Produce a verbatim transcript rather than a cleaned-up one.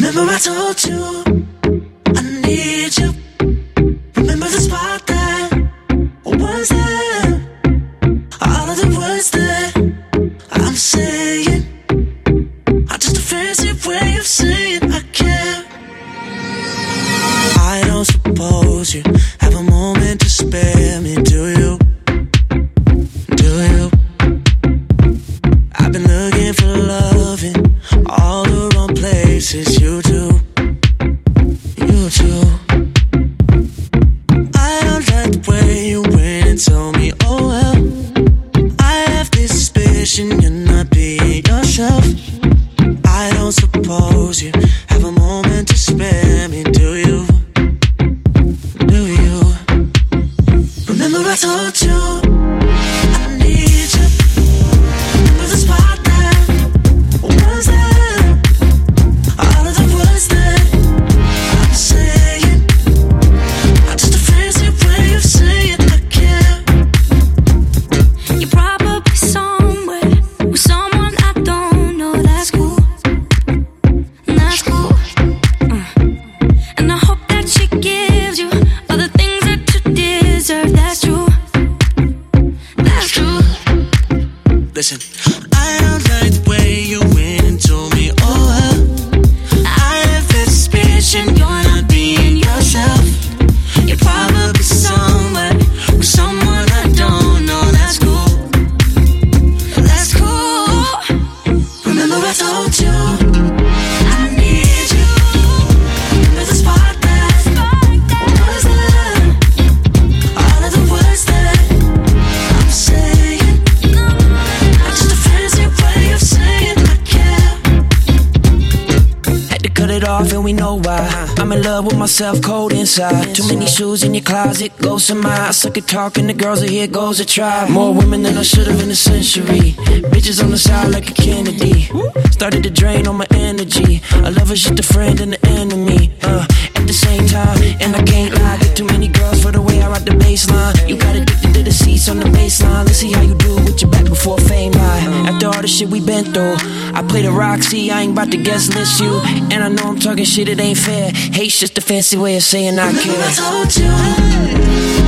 Remember I told you I need you. Remember the spot that was there. All of the words that I'm saying are just a fancy way of saying I care. I don't suppose you have a moment to spare me, do you? Do you? I've been looking for love in all the wrong places. You do, you do. I don't like the way you went and told me, oh well, I have this suspicion you're not being yourself. I don't suppose you have a moment to spare me, do you? Do you? Remember I told you I need you. Remember the spot that was there. All of the words that I'm saying are just a fancy way of saying I care. You're probably somewhere with someone I don't know. That's cool. That's cool. Uh. And I hope that she gives you all the things that you deserve. That's true. That's true. Listen, I don't like the way you went and told me, oh well, I have this suspicion you're not being yourself. You're probably somewhere with someone I don't know. That's cool. That's cool. Remember I told you I need you. Remember the spot that was there. All of the words that I'm saying are just a fancy way of saying I care. Had to cut it off and we know why. I'm in love with myself, cold inside. Too many shoes in your closet, ghosts in my eyes. Suck at talking, the girls are here, goes a try. More women than I should've in a century. Bitches on the side like a Kennedy. Started to drain on my energy. I love her, just a friend and an enemy. Uh, at the same time, and I can't lie. Get too many girls for the way I rock the baseline. You got addicted to the seats on the baseline. Let's see how you do with your back before fame lie. After all the shit we been through, I play the Roxy, I ain't about to guest list you. And I know I'm talking shit, it ain't fair. Hate's just a fancy way of saying I Remember I care. told you